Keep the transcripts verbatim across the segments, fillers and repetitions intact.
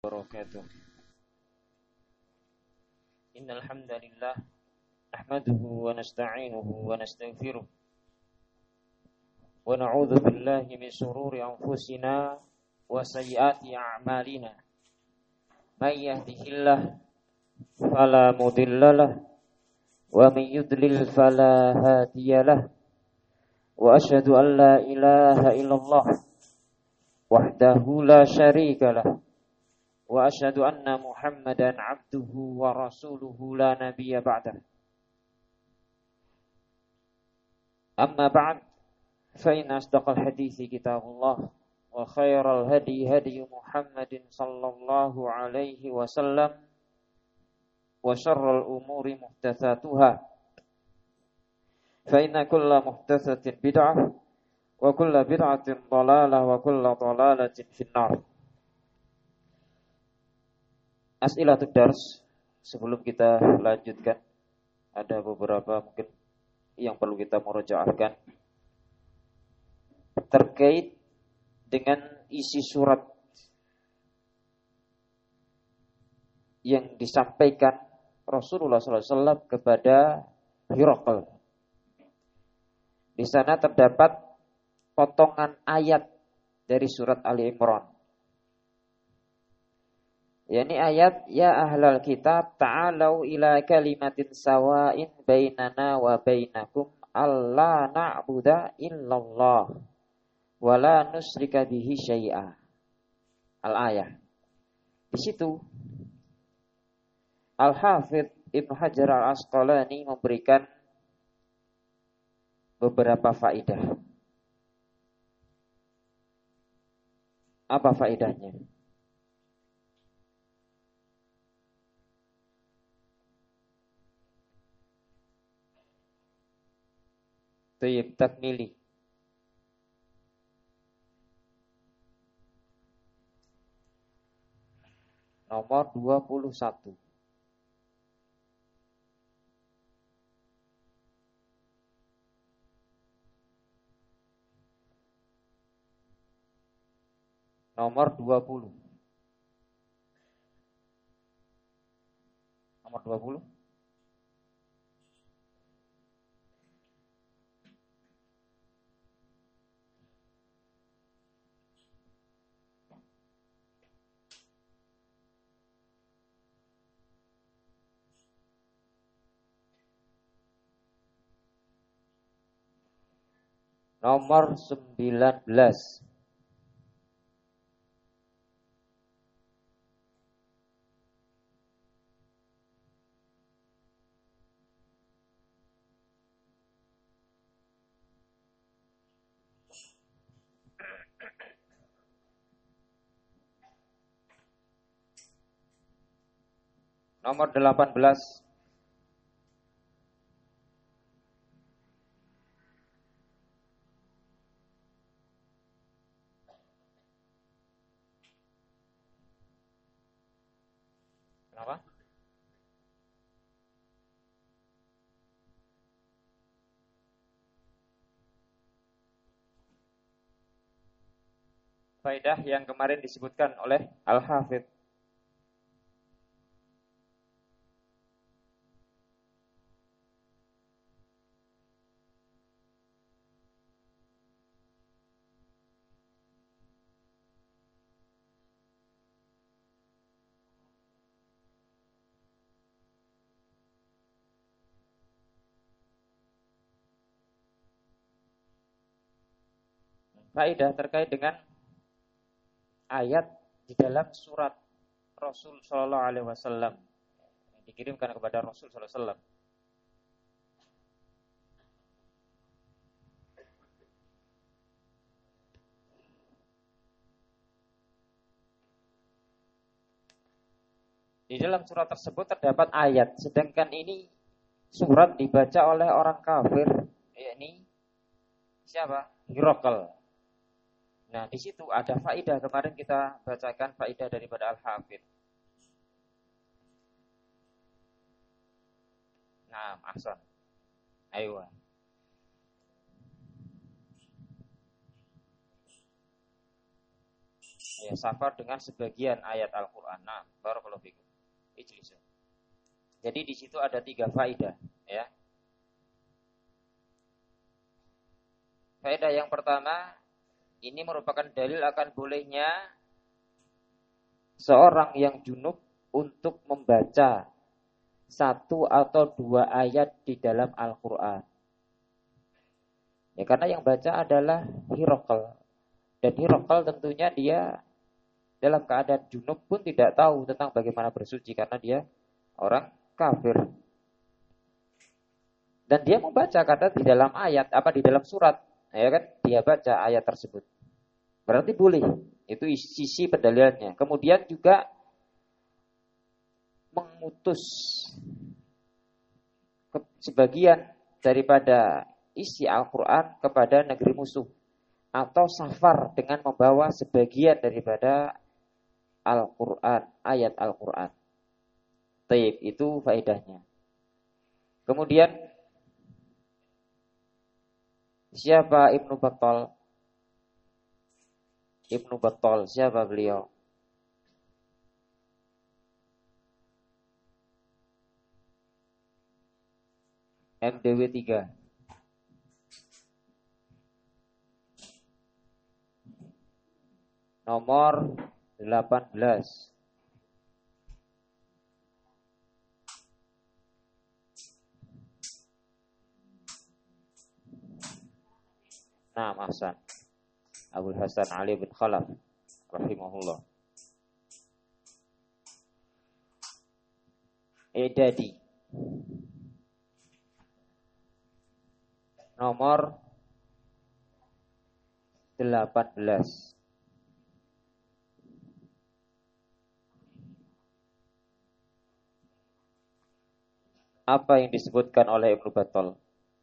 wabarakatuh. Innal hamdalillah nahmaduhu wa nasta'inuhu wa nastaghfiruh wa na'udzu billahi min shururi anfusina wa sayyiati a'malina. May yahdihillahu fala mudhillalah wa may yudlil fala hadiyalah. Wa asyhadu an la ilaha illallah wahdahu la syarikalah. Wa asyhadu anna Muhammadan abduhu wa rasuluhu la nabiyya ba'dah. Amma ba'd, fa inna asdaqal hadithi kitabullah wa khairal hadi hadi Muhammadin sallallahu alaihi wasallam wa syarral umuri muhdatsatuha. Fa inna kulla muhdatsatin bid'ah wa kulla bid'atin dhalalah wa kulla dhalalatin finnar. As'ilatud dars, sebelum kita lanjutkan, ada beberapa mungkin yang perlu kita murojaahkan terkait dengan isi surat yang disampaikan Rasulullah sallallahu alaihi wasallam kepada Hiraql. Di sana terdapat potongan ayat dari surat Ali Imran. Yani ayat ya ahlal kitab ta'alau ila kalimatin sawa'in bainana wa bainakum alla na'budu illallah wa la nusyrika bihi syai'a. Al-ayah. Di situ Al-Hafidz Ibnu Hajar Al-Asqalani memberikan beberapa faedah. Apa faedahnya? Tayyib takmili. Nomor dua puluh satu. Nomor dua puluh. Nomor dua puluh. Nomor sembilan belas. Nomor delapan belas. Kenapa? Faedah yang kemarin disebutkan oleh Al-Hafidz. Faedah terkait dengan ayat di dalam surat Rasul sallallahu alaihi wasallam yang dikirimkan kepada Rasul sallallahu alaihi wasallam. Di dalam surat tersebut terdapat ayat, sedangkan ini surat dibaca oleh orang kafir, yakni siapa? Hiraql. Nah, di situ ada faidah, kemarin kita bacakan faidah daripada Al-Hafidz. Nah, ahsan. Ayo. Ya, safar dengan sebagian ayat Al-Qur'an. Nah, barakallahu fikum. Ijlisu. Jadi di situ ada tiga faedah, ya. Faedah yang pertama, ini merupakan dalil akan bolehnya seorang yang junub untuk membaca satu atau dua ayat di dalam Al-Qur'an. Ya, karena yang baca adalah Hiraqal. Dan Hiraqal tentunya dia dalam keadaan junub pun tidak tahu tentang bagaimana bersuci karena dia orang kafir. Dan dia membaca karena di dalam ayat apa di dalam surat, ya kan? Dia baca ayat tersebut. Berarti boleh. Itu sisi pendalilannya. Kemudian juga mengutus sebagian daripada isi Al-Qur'an kepada negeri musuh. Atau safar dengan membawa sebagian daripada Al-Quran, ayat Al-Quran. Taib, itu faedahnya. Kemudian siapa Ibnu Battal? Ibnu Battal, siapa beliau? M D W tiga. Nomor delapan belas. Nah, Hasan. Abul Hasan Ali bin Khalaf rahimahullah. Edadi. Nomor delapan belas. Apa yang disebutkan oleh Ibnu Battal?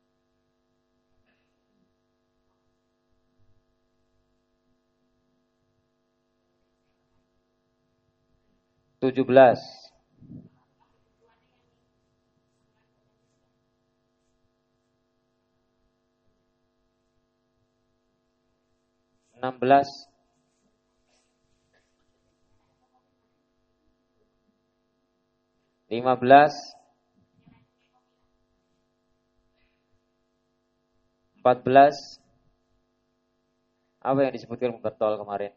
tujuh belas. enam belas. lima belas. empat belas. Apa yang disebutkan Mubattol kemarin?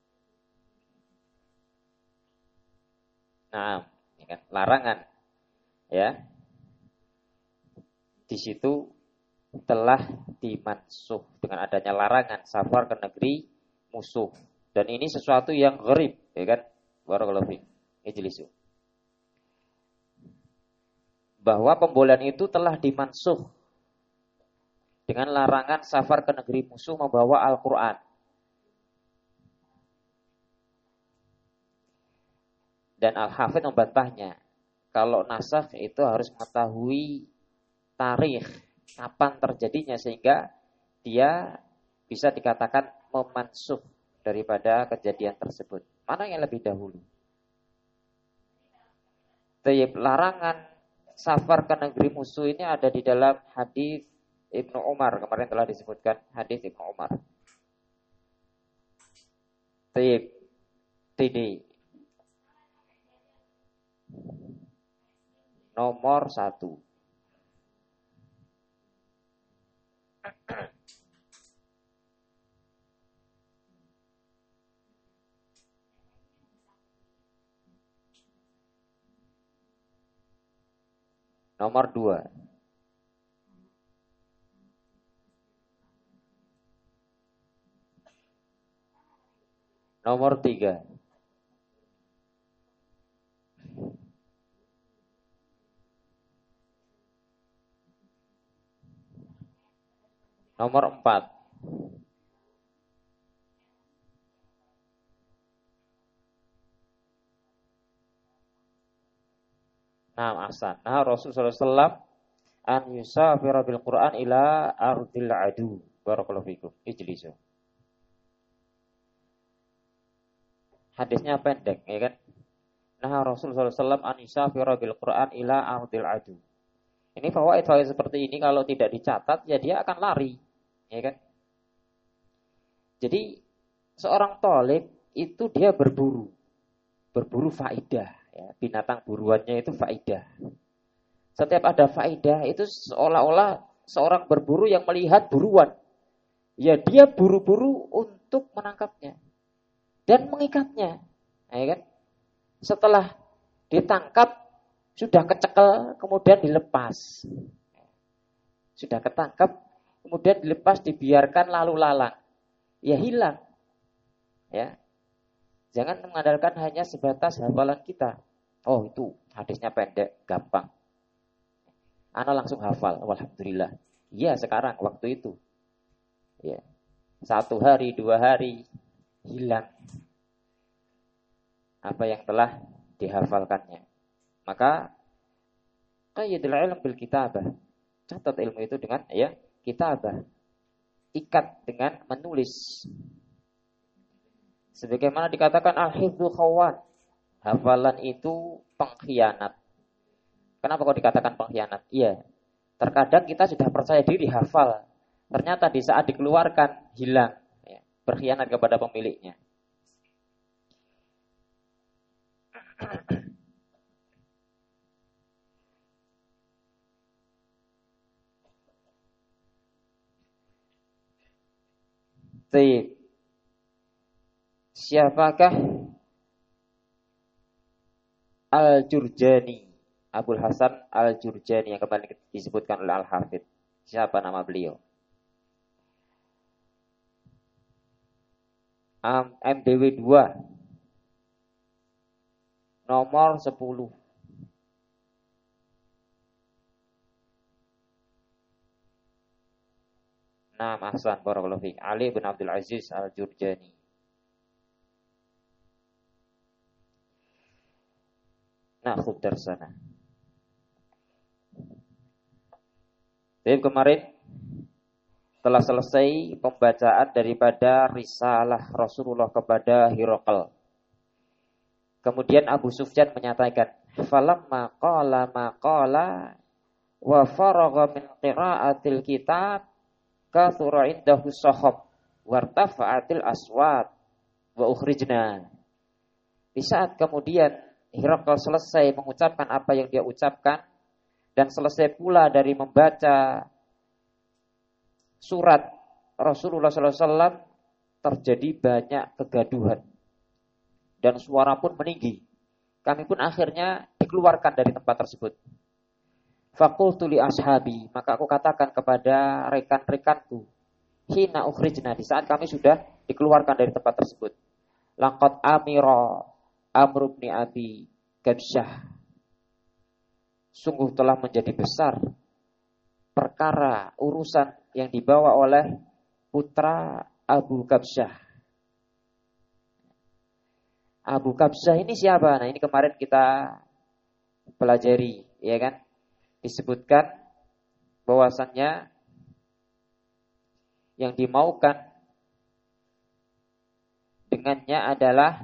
Nah, ini kan larangan. Ya. Di situ telah dimansuh dengan adanya larangan safar ke negeri musuh. Dan ini sesuatu yang gharib, ya kan? Barakallahu fiik. Ijlisu. Bahwa pembolehan itu telah dimansuh dengan larangan safar ke negeri musuh membawa Al-Quran. Dan Al-Hafidz membantahnya. Kalau nasakh itu harus mengetahui tarikh, kapan terjadinya, sehingga dia bisa dikatakan memansuh daripada kejadian tersebut. Mana yang lebih dahulu? Tayyib, larangan safar ke negeri musuh ini ada di dalam hadis Ibnu Umar, kemarin telah disebutkan hadis Ibnu Umar. Tayyib, Tidi. Nomor satu. Nomor dua. Nomor tiga. Nomor empat. Nah, Ahsan. Nah, Rasulullah shallallahu alaihi wasallam an yusafira bil Quran ila ardil adu. Barakallahu fikum. Ijlisu. Hadisnya pendek, ya kan? Nah, Rasulullah shallallahu alaihi wasallam an yusafira bil Quran ila ardil adu. Ini fawaid-fawaid seperti ini kalau tidak dicatat, ya dia akan lari, ya kan? Jadi seorang thalib itu dia berburu. Berburu faidah. Ya, binatang buruannya itu faidah. Setiap ada faidah itu seolah-olah seorang berburu yang melihat buruan. Ya dia buru-buru untuk menangkapnya. Dan mengikatnya. Ya kan? Setelah ditangkap, sudah kecekel, kemudian dilepas. Sudah ketangkap, kemudian dilepas, dibiarkan lalu lalang. Ya hilang. Ya. Jangan mengandalkan hanya sebatas hafalan kita. Oh itu hadisnya pendek, gampang. Ana langsung hafal, alhamdulillah. Iya sekarang, waktu itu. Ya. Satu hari, dua hari, hilang apa yang telah dihafalkannya. Maka qayyidul ilm bil kitabah. Catat ilmu itu dengan ya kitabah. Ikat dengan menulis. Sebagaimana dikatakan al-hifdzu khawan. Hafalan itu pengkhianat. Kenapa kok dikatakan pengkhianat? Iya. Terkadang kita sudah percaya diri hafal. Ternyata di saat dikeluarkan hilang, ya, berkhianat kepada pemiliknya. Baik. Siapakah Al-Jurjani? Abul Hasan Al-Jurjani yang kembali disebutkan oleh Al-Hafidh. Siapa nama beliau? M D W dua nomor sepuluh. Nama Ahsan barakallahu fiik. Ali bin Abdul Aziz Al-Jurjani. Nah, khud darsana. Jadi kemarin telah selesai pembacaan daripada risalah Rasulullah kepada Hiraqal. Kemudian Abu Sufyan menyatakan, "Falamma qala ma qala wa faragha min qira'atil kitab kathura indahu sahab wartafa'atil aswat wa ukhrijna." Di saat kemudian Hiraqal selesai mengucapkan apa yang dia ucapkan dan selesai pula dari membaca surat Rasulullah sallallahu alaihi wasallam, terjadi banyak kegaduhan dan suara pun meninggi. Kami pun akhirnya dikeluarkan dari tempat tersebut. Faqultu li ashabi, maka aku katakan kepada rekan-rekanku, hina ukhrijna, di saat kami sudah dikeluarkan dari tempat tersebut, laqad amira Amr bin Abi Kabsyah, sungguh telah menjadi besar perkara urusan yang dibawa oleh putra Abu Kabsyah. Abu Kabsyah ini siapa? Nah, ini kemarin kita pelajari, ya kan? Disebutkan bahwasannya yang dimaukan dengannya adalah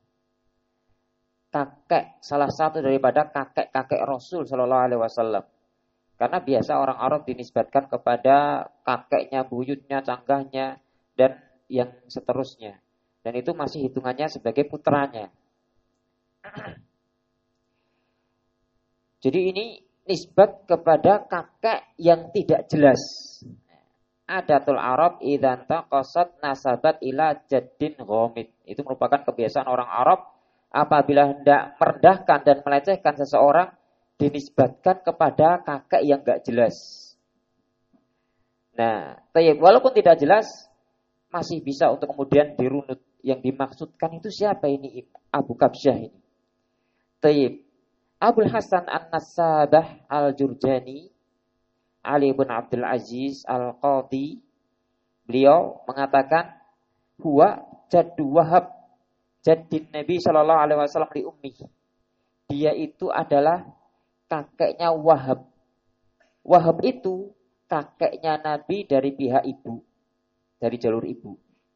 kakek, salah satu daripada kakek-kakek Rasul Shallallahu Alaihi Wasallam. Karena biasa orang Arab dinisbatkan kepada kakeknya, buyutnya, canggahnya, dan yang seterusnya. Dan itu masih hitungannya sebagai putranya. Jadi ini nisbat kepada kakek yang tidak jelas. Adatul Arab idzan taqasat nasabat ila jaddin ghamid. Itu merupakan kebiasaan orang Arab apabila hendak merendahkan dan melecehkan seseorang, dinisbatkan kepada kakek yang enggak jelas. Nah, tayyib, walaupun tidak jelas, masih bisa untuk kemudian dirunut. Yang dimaksudkan itu siapa ini? Abu Kabsyah ini. Tayyib. Abul Hasan An-Nasabah Al-Jurjani, Ali bin Abdul Aziz Al-Qadhi, beliau mengatakan, huwa jaddu Wahab jaddin Nabi sallallahu alaihi wasallam li ummi. Dia itu adalah kakeknya Wahab. Wahab itu kakeknya Nabi dari pihak ibu, dari jalur ibu.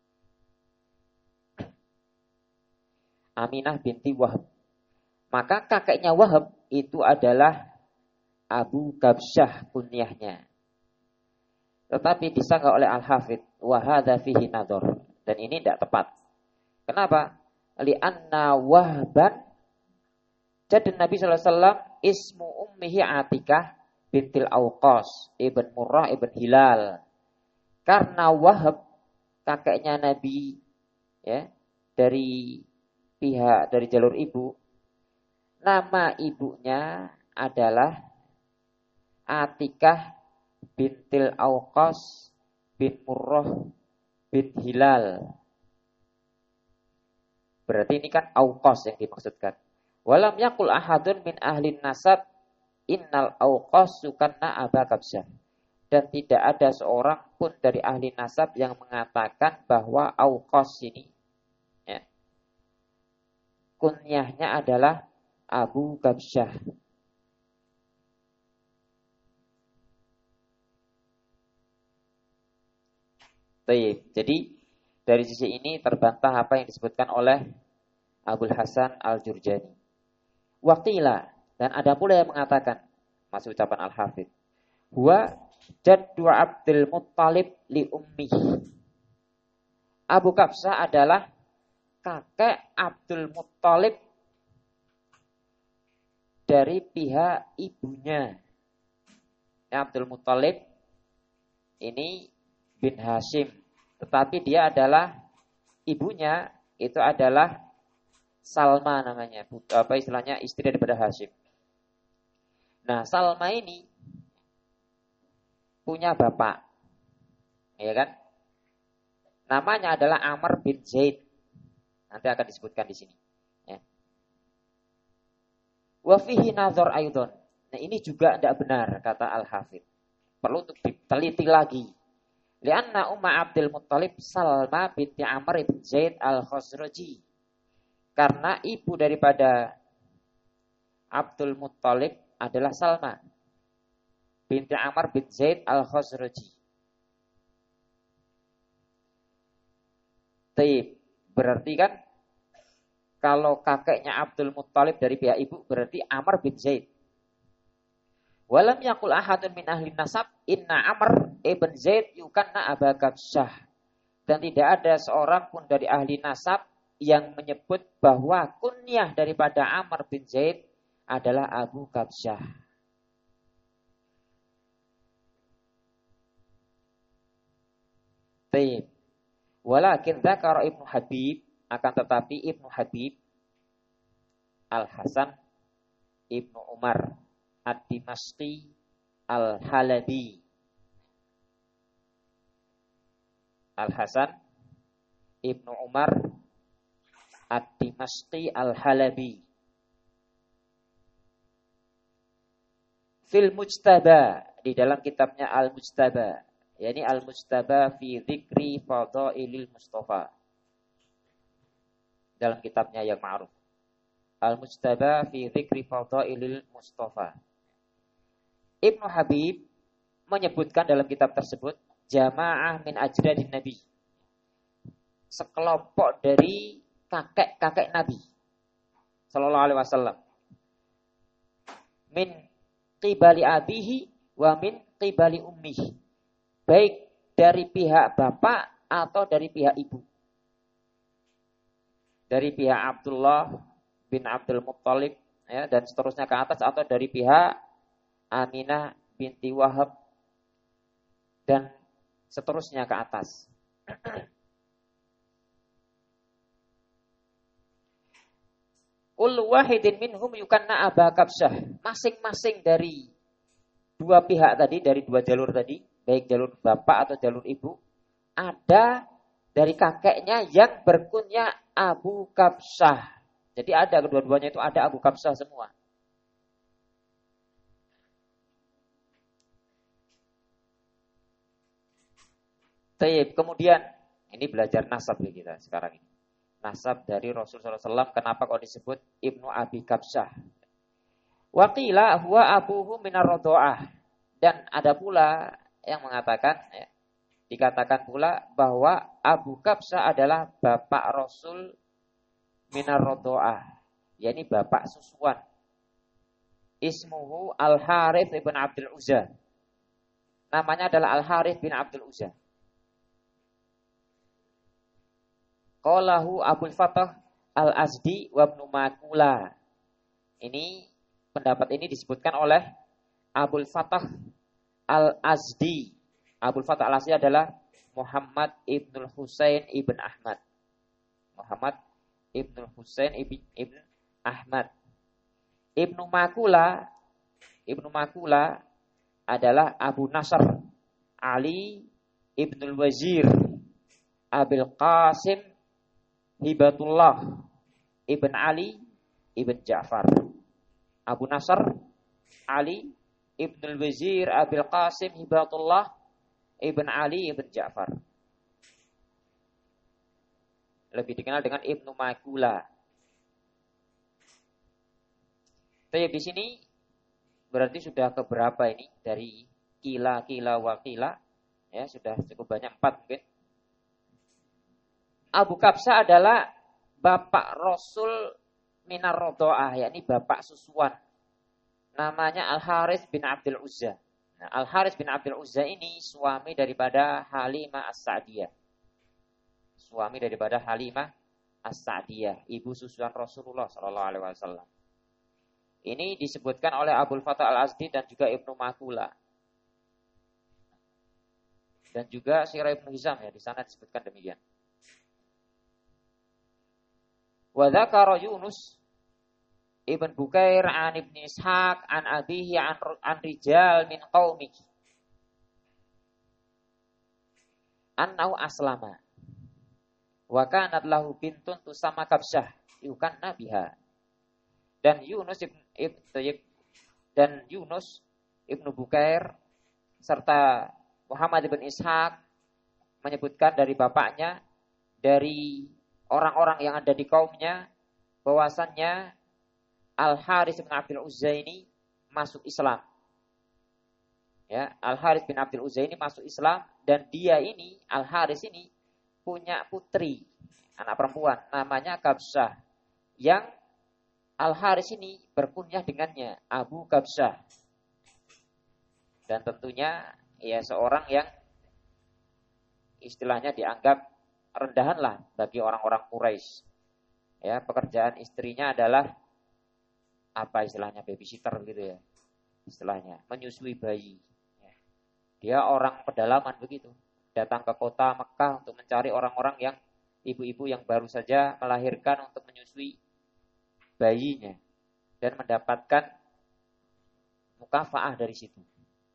Aminah binti Wahab. Maka kakeknya Wahab itu adalah Abu Kabsyah kunyahnya. Tetapi disangka oleh Al-Hafidh wa hadza fihi nadhar, dan ini tidak tepat. Kenapa? li'anna Wahban, jadi Nabi sallallahu alaihi wasallam ismu ummihi Atikah bintil Auqas ibn Murrah ibn Hilal. Karena Wahab kakeknya Nabi ya, dari pihak dari jalur ibu, nama ibunya adalah Atikah bintil Auqas bin Murrah bin Hilal. Berarti ini kan Auqas yang dimaksudkan. Walam yakul ahadun min ahlin nasab innal Auqas sukanna Aba Kabsyah. Dan tidak ada seorang pun dari ahli nasab yang mengatakan bahwa Auqas ini ya, kunyahnya adalah Abu Kabsyah. Baik, jadi dari sisi ini terbantah apa yang disebutkan oleh Abul Hasan Al-Jurjani. Waqila, dan ada pula yang mengatakan, masuk ucapan Al-Hafidh, huwa jaddu Abdul Muttalib li ummi. Abu Kabsyah adalah kakek Abdul Muttalib dari pihak ibunya. Ya, Abdul Muttalib ini bin Hashim, tetapi dia adalah ibunya itu adalah Salma namanya, apa istilahnya istri daripada Hashim. Nah, Salma ini punya bapak, ya kan? Namanya adalah Amr bin Zaid. Nanti akan disebutkan di sini. Ya. Wa fihi nazar aidon. Nah, ini juga tidak benar kata Al-Hafidh. Perlu untuk diteliti lagi. Lianna Umma Abdul Muttalib Salma binti Amr bin Zaid Al-Khazraji. Karena ibu daripada Abdul Muttalib adalah Salma binti Amr bin Zaid Al-Khazraji. Taib, berarti kan kalau kakeknya Abdul Muttalib dari pihak ibu berarti Amr bin Zaid. Walam yakul ahadun min ahli nasab inna Amr ibn Zaid yukanna Aba Kabsyah. Dan tidak ada seorang pun dari ahli nasab yang menyebut bahwa kunyah daripada Amr bin Zaid adalah Abu Kabsyah. Taib. Walakin dzakara Ibnu Habib, akan tetapi Ibnu Habib Al-Hasan Ibnu Umar Ad-Dimashqi Al-Halabi. Al-Hasan Ibnu Umar Ad-Dimashqi Al-Halabi. Fil Mujtaba, di dalam kitabnya Al-Mujtaba, yakni Al-Mujtaba fi dzikri fadailil Mustafa. Dalam kitabnya yang ma'ruf. Al-Mujtaba fi dzikri fadailil Mustafa. Ibnu Habib menyebutkan dalam kitab tersebut jamaah min ajdadin Nabi. Sekelompok dari kakek-kakek Nabi sallallahu alaihi wasallam. Min qibali abihi wa min qibali ummihi. Baik dari pihak bapak atau dari pihak ibu. Dari pihak Abdullah bin Abdul Muttalib ya, dan seterusnya ke atas, atau dari pihak Aminah binti Wahab dan seterusnya ke atas. Kullu wahidin minhum yukanna Aba Kabsyah. Masing-masing dari dua pihak tadi, dari dua jalur tadi, baik jalur bapak atau jalur ibu, ada dari kakeknya yang berkunyah Abu Kabsyah. Jadi ada kedua-duanya itu ada Abu Kabsyah semua. Taib. Kemudian ini belajar nasab kita sekarang ini. Nasab dari Rasulullah shallallahu alaihi wasallam. Kenapa kok disebut Ibnu Abi Kabsyah? Waqila huwa abuhu minar rodoah. Dan ada pula yang mengatakan, ya, dikatakan pula bahwa Abu Kabsyah adalah bapak Rasul minar rodoah, yakni bapak susuan. Ismuhu Al-Harith ibn Abdul Uzza. Namanya adalah Al-Harith bin Abdul Uzza. Qalahu Abul Fatah Al-Azdi wa Ibnu Makula. Ini pendapat ini disebutkan oleh Abul Fatah Al-Azdi. Abul Fatah Al-Azdi adalah Muhammad Ibnul Husain Ibn Ahmad. Muhammad Ibnul Husain Ibn, Ibn Ahmad. Ibnu Makula, Ibnu Makula adalah Abu Nasr Ali Ibnul Wazir Abil Qasim Hibatullah Ibn Ali Ibn Ja'far. Abu Nasr Ali Ibnul Wazir Abil Qasim Hibatullah Ibn Ali Ibn Ja'far. Lebih dikenal dengan Ibnu Makula. Tapi di sini berarti sudah keberapa ini dari kila kila wakila, ya sudah cukup banyak, empat mungkin. Abu Kabsah adalah bapak Rasul minar rodoah, yakni bapak susuan. Namanya Al Haris bin Abdul Uzza. Nah, Al Haris bin Abdul Uzza ini suami daripada Halimah As-Sa'diyah. Suami daripada Halimah As-Sa'diyah, ibu susuan Rasulullah Shallallahu Alaihi Wasallam. Ini disebutkan oleh Abul Fatah Al-Azdi dan juga Ibnu Makula. Dan juga Sirah Ibnu Hizam, ya, di sana disebutkan demikian. Wa dzakara Yunus Ibn Bukair an Ibn Ishaq an abihi an, an rijal min qaumih annahu aslama wa kanat lahu bintun tusama Kabsyah yukanna biha. Dan Yunus ibn, ibn, dan Yunus Ibnu Bukair serta Muhammad ibn Ishaq menyebutkan dari bapaknya, dari orang-orang yang ada di kaumnya, bahwasannya Al Haris bin Abdul Uzza ini masuk Islam. Ya, Al Haris bin Abdul Uzza ini masuk Islam, dan dia ini, Al Haris ini, punya putri, anak perempuan, namanya Kabsyah, yang Al Haris ini berkunyah dengannya Abu Kabsyah. Dan tentunya ya seorang yang istilahnya dianggap rendahan lah bagi orang-orang Quraisy. Ya, pekerjaan istrinya adalah apa istilahnya, babysitter gitu ya. Istilahnya menyusui bayi. Ya. Dia orang pedalaman begitu, datang ke kota Mekah untuk mencari orang-orang yang ibu-ibu yang baru saja melahirkan untuk menyusui bayinya dan mendapatkan mukafaah dari situ.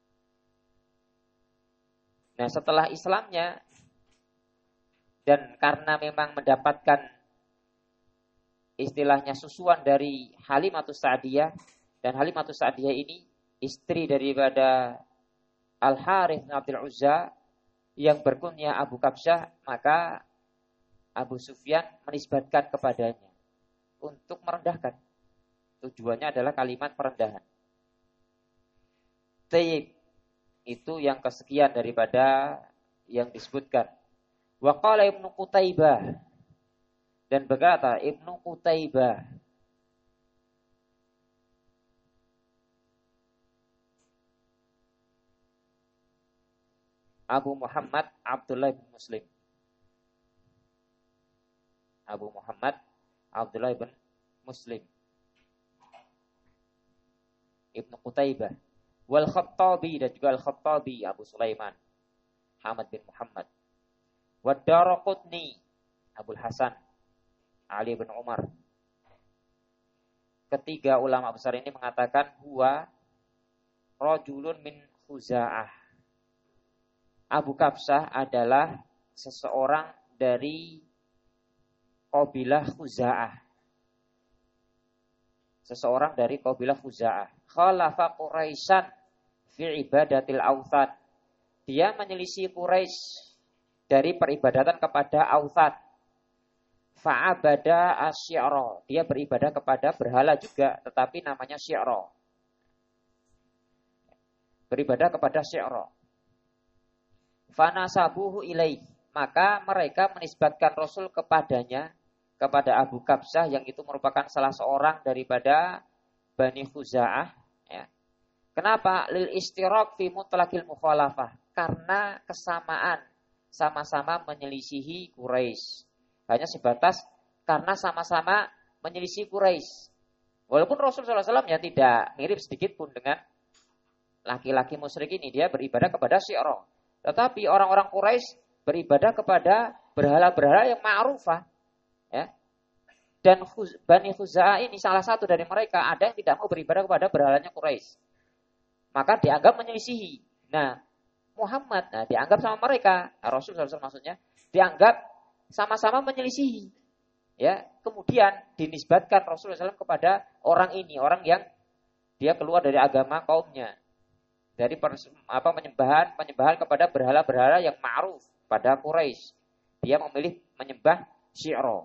Nah, setelah Islamnya dan karena memang mendapatkan istilahnya susuan dari Halimatus Sa'diyah, dan Halimatus Sa'diyah ini istri daripada Al Harits bin Abdul Uzza yang berkunyah Abu Kabsyah, maka Abu Sufyan menisbatkan kepadanya untuk merendahkan. Tujuannya adalah kalimat perendahan. Tayyib, itu yang kesekian daripada yang disebutkan. Wa qala Ibnu Qutaibah, dan berkata Ibnu Qutaibah, Abu Muhammad Abdullah bin Muslim. Abu Muhammad Abdullah bin Muslim Ibnu Qutaibah. Wal Khattabi, dan juga Al-Khattabi Abu Sulaiman Hamad bin Muhammad. Wad Daraqutni Abul Hasan Ali bin Umar. Ketiga ulama besar ini mengatakan huwa rajulun min Khuza'ah. Abu Kabsyah adalah seseorang dari kabilah Khuza'ah. Seseorang dari kabilah Khuza'ah. Khalafa Quraisyan fi ibadatil authan. Dia menyelisih Quraisy dari peribadatan kepada authan. Fa'abada asy-syi'ra. Dia beribadah kepada berhala juga, tetapi namanya syi'ra. Beribadah kepada syi'ra. Fanasabuhu ilaih. Maka mereka menisbatkan Rasul kepadanya, kepada Abu Kabsyah, yang itu merupakan salah seorang daripada Bani Khuza'ah. Ya. Kenapa? Lil istiraq fi mutlaqil mukhalafah. Karena kesamaan, sama-sama menyelisihi Quraisy. Hanya sebatas karena sama-sama menyelisih Quraisy. Walaupun Rasul sallallahu alaihi wasallam ya tidak mirip sedikit pun dengan laki-laki musyrik ini, dia beribadah kepada Syi'ra. Tetapi orang-orang Quraisy beribadah kepada berhala-berhala yang ma'rufah. Ya. Dan Bani Khuza'ah ini salah satu dari mereka ada yang tidak mau beribadah kepada berhalanya Quraisy. Maka dianggap menyelisihi. Nah, Muhammad nah dianggap sama mereka, nah, Rasul sallallahu alaihi wasallam maksudnya, dianggap sama-sama menyelisihi. Ya, kemudian dinisbatkan Rasul sallallahu alaihi wasallam kepada orang ini, orang yang dia keluar dari agama kaumnya. Dari pers, apa penyembahan penyembahan kepada berhala-berhala yang ma'ruf pada Quraisy. Dia memilih menyembah Syi'ra.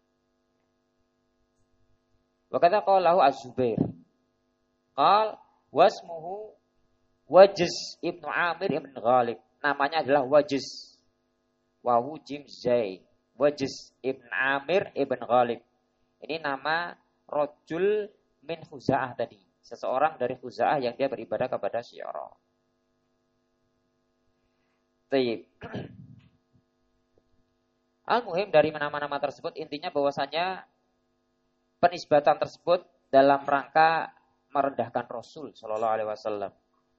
Wa kata qalahu Az-Zubair. Qal wasmuhu Wajiz ibnu Amir ibn Ghalib. Namanya adalah Wajiz. Wawu jim zai. Wajiz ibn Amir ibn Ghalib. Ini nama rojul min Khuza'ah tadi. Seseorang dari Khuza'ah yang dia beribadah kepada Syi'ra. Tayyib. Al-muhim dari nama-nama tersebut intinya bahwasanya penisbatan tersebut dalam rangka merendahkan Rasul sallallahu alaihi wasallam.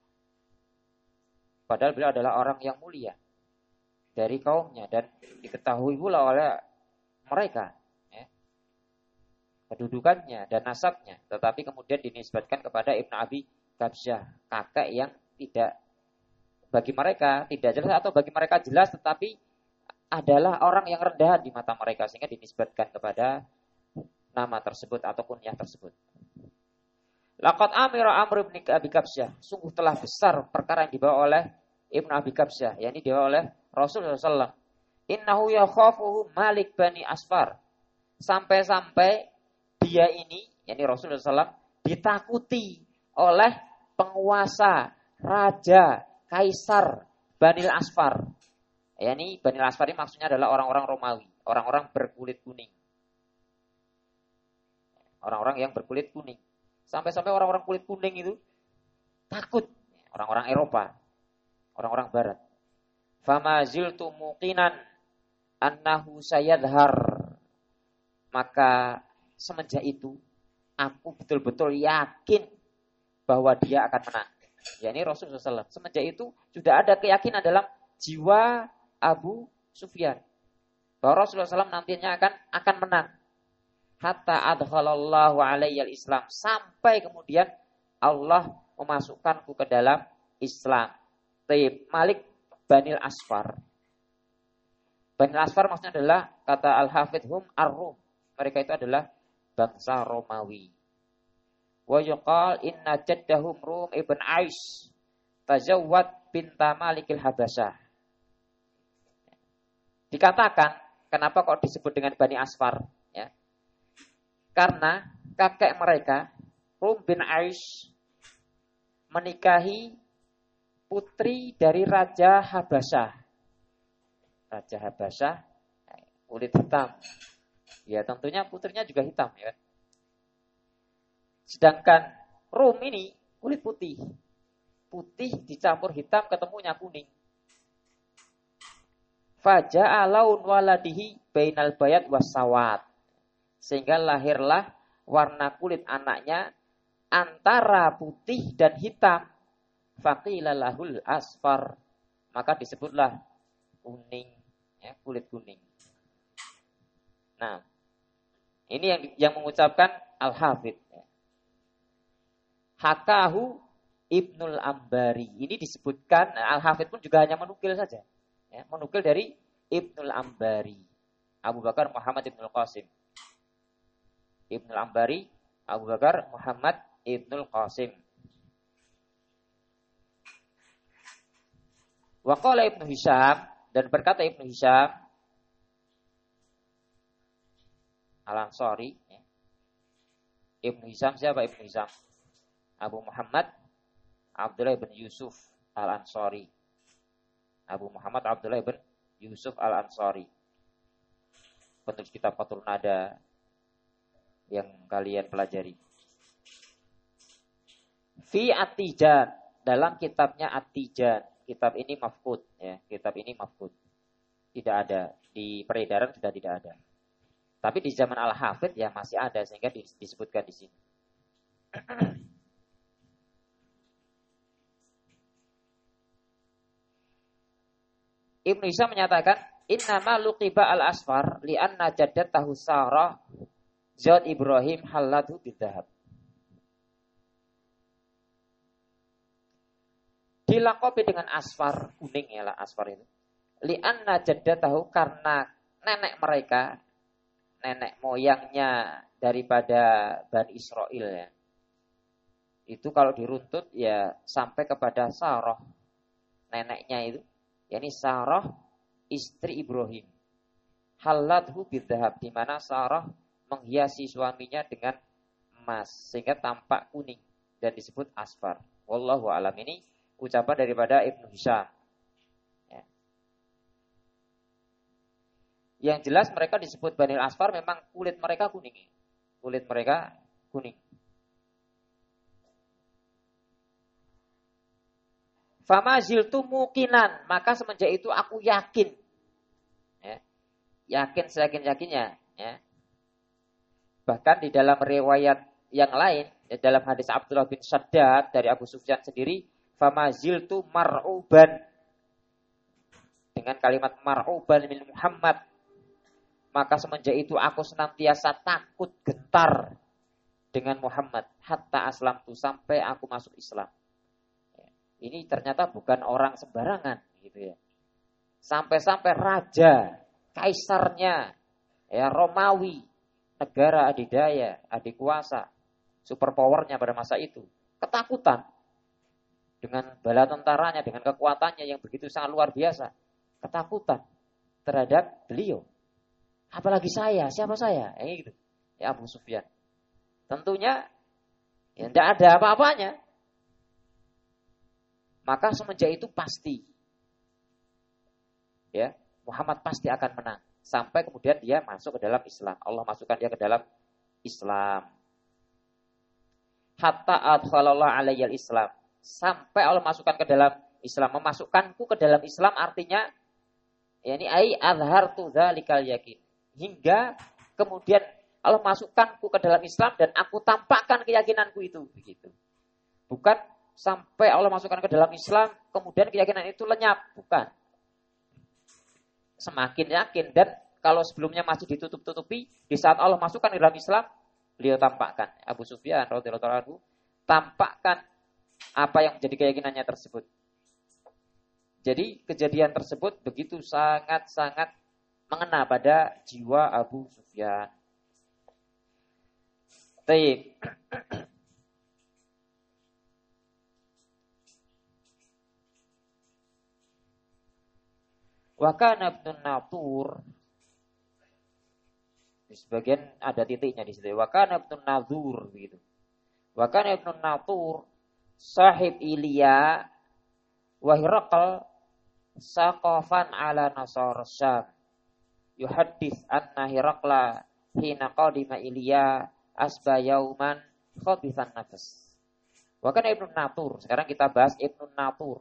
Padahal beliau adalah orang yang mulia dari kaumnya dan diketahui pula oleh mereka ya, kedudukannya dan nasabnya. Tetapi kemudian dinisbatkan kepada Ibnu Abi Kabsyah, kakek yang tidak bagi mereka tidak jelas atau bagi mereka jelas tetapi adalah orang yang rendah di mata mereka sehingga dinisbatkan kepada nama tersebut atau kunyah tersebut. Laqad amira Amr bin Abi Kabsyah, sungguh telah besar perkara yang dibawa oleh Ibnu Abi Kabsyah, yakni dibawa oleh Rasul sallallahu alaihi wasallam. Innahu yakhafuhu Malik Bani Asfar. Sampai-sampai dia ini, yakni Rasul sallallahu alaihi wasallam, ditakuti oleh penguasa, raja, kaisar Bani Asfar. Yakni Bani Asfar ini maksudnya adalah orang-orang Romawi, orang-orang berkulit kuning. Orang-orang yang berkulit kuning. Sampai-sampai orang-orang kulit kuning itu takut. Orang-orang Eropa. Orang-orang Barat. Fama ziltu muqinan annahu sayadhar. Maka semenjak itu aku betul-betul yakin bahwa dia akan menang. Ya ini Rasulullah sallallahu alaihi wasallam. Semenjak itu sudah ada keyakinan dalam jiwa Abu Sufyan. Bahwa Rasulullah sallallahu alaihi wasallam nantinya akan akan menang. Hatta adkhalallahu alayyal Islam. Sampai kemudian Allah memasukkanku ke dalam Islam. Taib Malik Banil Asfar. Banil Asfar maksudnya adalah kata Al-Hafidh hum ar-Rum. Mereka itu adalah bangsa Romawi. Wa yuqal inna jaddahum Rum ibn Ais tazawwad binta Malikil Habasyah. Dikatakan kenapa kok disebut dengan Bani Asfar ya? Karena kakek mereka, Rum bin Ais, menikahi putri dari Raja Habasyah. Raja Habasyah, kulit hitam. Ya tentunya putrinya juga hitam. Ya. Sedangkan Rum ini kulit putih. Putih dicampur hitam ketemunya kuning. Faja'a laun waladihi bainal bayat wassawat. Sehingga lahirlah warna kulit anaknya antara putih dan hitam. Faqila lahul asfar. Maka disebutlah kuning, ya, kulit kuning. Nah, ini yang yang mengucapkan Al-Hafidh. Hakahu Ibnul Ambari. Ini disebutkan Al-Hafidh pun juga hanya menukil saja. Ya, menukil dari Ibnul Ambari. Abu Bakar Muhammad Ibnul Qasim. Ibnul Ambari, Abu Bakar Muhammad Ibnul Qasim. Wa qala Ibnu Hisham, dan berkata Ibnu Hisham Al-Ansari. Ibnu Hisham siapa Ibnu Hisham? Abu Muhammad Abdullah bin Yusuf Al-Ansari. Abu Muhammad Abdullah bin Yusuf Al-Ansari. Penulis kitab Fathul Nada yang kalian pelajari. Fi At-Tijan, dalam kitabnya At-Tijan. Kitab ini mafqud ya, kitab ini mafqud. Tidak ada di peredaran, sudah tidak ada. Tapi di zaman Al-Hafidh ya masih ada sehingga disebutkan di sini. Ibnu Hisham menyatakan innama luqiba al-asfar li'anna jaddatahu Sarah Zawj Ibrahim halatu bidhahab. Dilakopi dengan asfar, kuning ya lah asfar itu. Li'anna jaddatahu karena nenek mereka, nenek moyangnya daripada Bani Israel ya. Itu kalau diruntut ya sampai kepada Sarah, neneknya itu. yakni Sarah istri Ibrahim. Halathu bidhahab, di mana Sarah menghiasi suaminya dengan emas sehingga tampak kuning dan disebut asfar. Wallahu a'lam. Ini ucapan daripada Ibnu Hisham. Ya. Yang jelas mereka disebut Banil Asfar memang kulit mereka kuning. Kulit mereka kuning. Fama ziltu mukinan, maka semenjak itu aku yakin, ya, yakin seyakin-yakinnya, ya. Bahkan di dalam riwayat yang lain, ya, dalam hadis Abdullah bin Shaddad dari Abu Sufyan sendiri, fama ziltu mar'uban, dengan kalimat mar'uban min Muhammad, maka semenjak itu aku senantiasa takut gentar dengan Muhammad, hatta aslamtu, sampai aku masuk Islam. Ini ternyata bukan orang sembarangan gitu ya. Sampai-sampai raja, kaisarnya, ya Romawi, negara adidaya, adikuasa, superpowernya pada masa itu, ketakutan dengan bala tentaranya, dengan kekuatannya yang begitu sangat luar biasa, ketakutan terhadap beliau. Apalagi saya, siapa saya? Ya gitu. Ya Abu Sufyan. Tentunya ya tidak ada apa-apanya. Maka semenjak itu pasti, ya Muhammad pasti akan menang. Sampai kemudian dia masuk ke dalam Islam. Allah masukkan dia ke dalam Islam. Hatta adkhalallahu alayyal Islam. Sampai Allah masukkan ke dalam Islam. Memasukkanku ke dalam Islam artinya, yakni ai azhartu dzalikal yakin. Hingga kemudian Allah masukkanku ke dalam Islam dan aku tampakkan keyakinanku itu. Begitu. Bukan sampai Allah masukkan ke dalam Islam, kemudian keyakinan itu lenyap. Bukan. Semakin yakin. Dan kalau sebelumnya masih ditutup-tutupi, di saat Allah masukkan ke dalam Islam, beliau tampakkan. Abu Sufyan radhiyallahu anhu tampakkan apa yang menjadi keyakinannya tersebut. Jadi kejadian tersebut begitu sangat-sangat mengena pada jiwa Abu Sufyan. Baik. Wa kana ibnun Natur, di sebagian ada titiknya di situ. Wa kana ibnun Nazur begitu. Wa kana ibnun Natur sahib Ilya wa Hiraqal saqafan ala nasar Syam. Yuhaddits anna Hiraqla hina qadima Ilya asba yauman khabithan nafas. Wa kana ibnun Natur. Sekarang kita bahas ibnun Natur.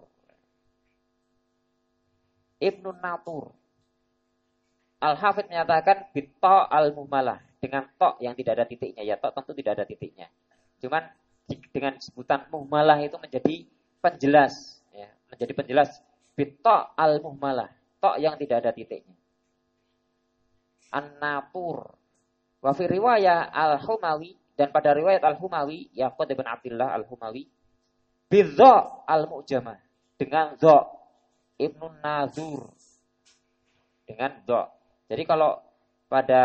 Ibnu Natur. Al-Hafidh menyatakan bita al-mumalah, dengan tok yang tidak ada titiknya. Ya tok tentu tidak ada titiknya. Cuman dengan sebutan mumalah itu menjadi penjelas, ya, menjadi penjelas bita al-mumalah, tok yang tidak ada titiknya. An-Natur. Wa fi riwayah Al-Humawi, dan pada riwayat Al-Humawi, Yaqub bin Abdullah Al-Humawi, bidza al-mu'jamah, dengan dha. Ibnu Nazur dengan dha. Jadi kalau pada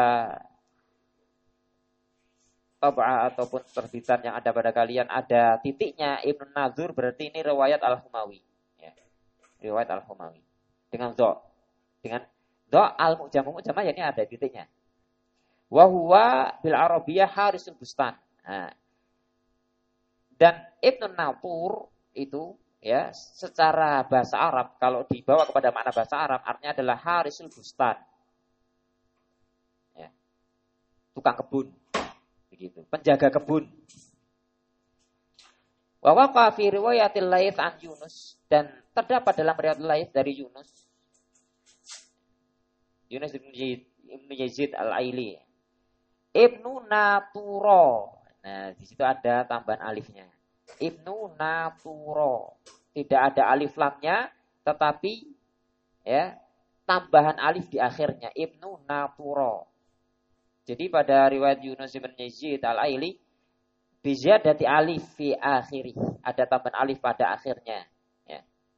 tab'ah ataupun terbitan yang ada pada kalian ada titiknya Ibnu Nazur, berarti ini riwayat Al-Humawi, ya. Riwayat Al-Humawi dengan dha. Dengan dha al-mu'jamah, mu'jamah ya ini ada titiknya. Wa huwa bil Arabiyyah harisul bustan. Nah. Dan Ibnu Natur itu, ya, secara bahasa Arab, kalau dibawa kepada makna bahasa Arab, artinya adalah harisul bustan, ya, tukang kebun, begitu, penjaga kebun. Wa waqa fi riwayatil Laits an Yunus, dan terdapat dalam riwayat Laits dari Yunus, Yunus bin Yazid Al-Aili, Ibnu Naturo. Nah, di situ ada tambahan alifnya. Ibnu Naturo. Tidak ada alif lamnya, tetapi ya tambahan alif di akhirnya. Ibnu Naturo. Jadi pada riwayat Yunus bin Yazid Al-Aili, biziyadati alif fi akhirih. Ada tambahan alif pada akhirnya. Ya.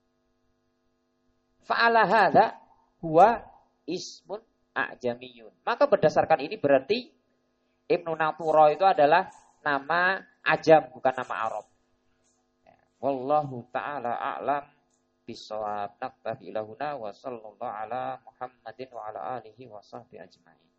Fa'ala hadza huwa ismun a'jamiyun. Maka berdasarkan ini berarti Ibnu Naturo itu adalah nama ajam, bukan nama Arab. Wallahu ta'ala a'lam bisawab. Naktafi ilahuna wa sallallahu ala Muhammadin wa ala alihi wa sahbihi ajma'in.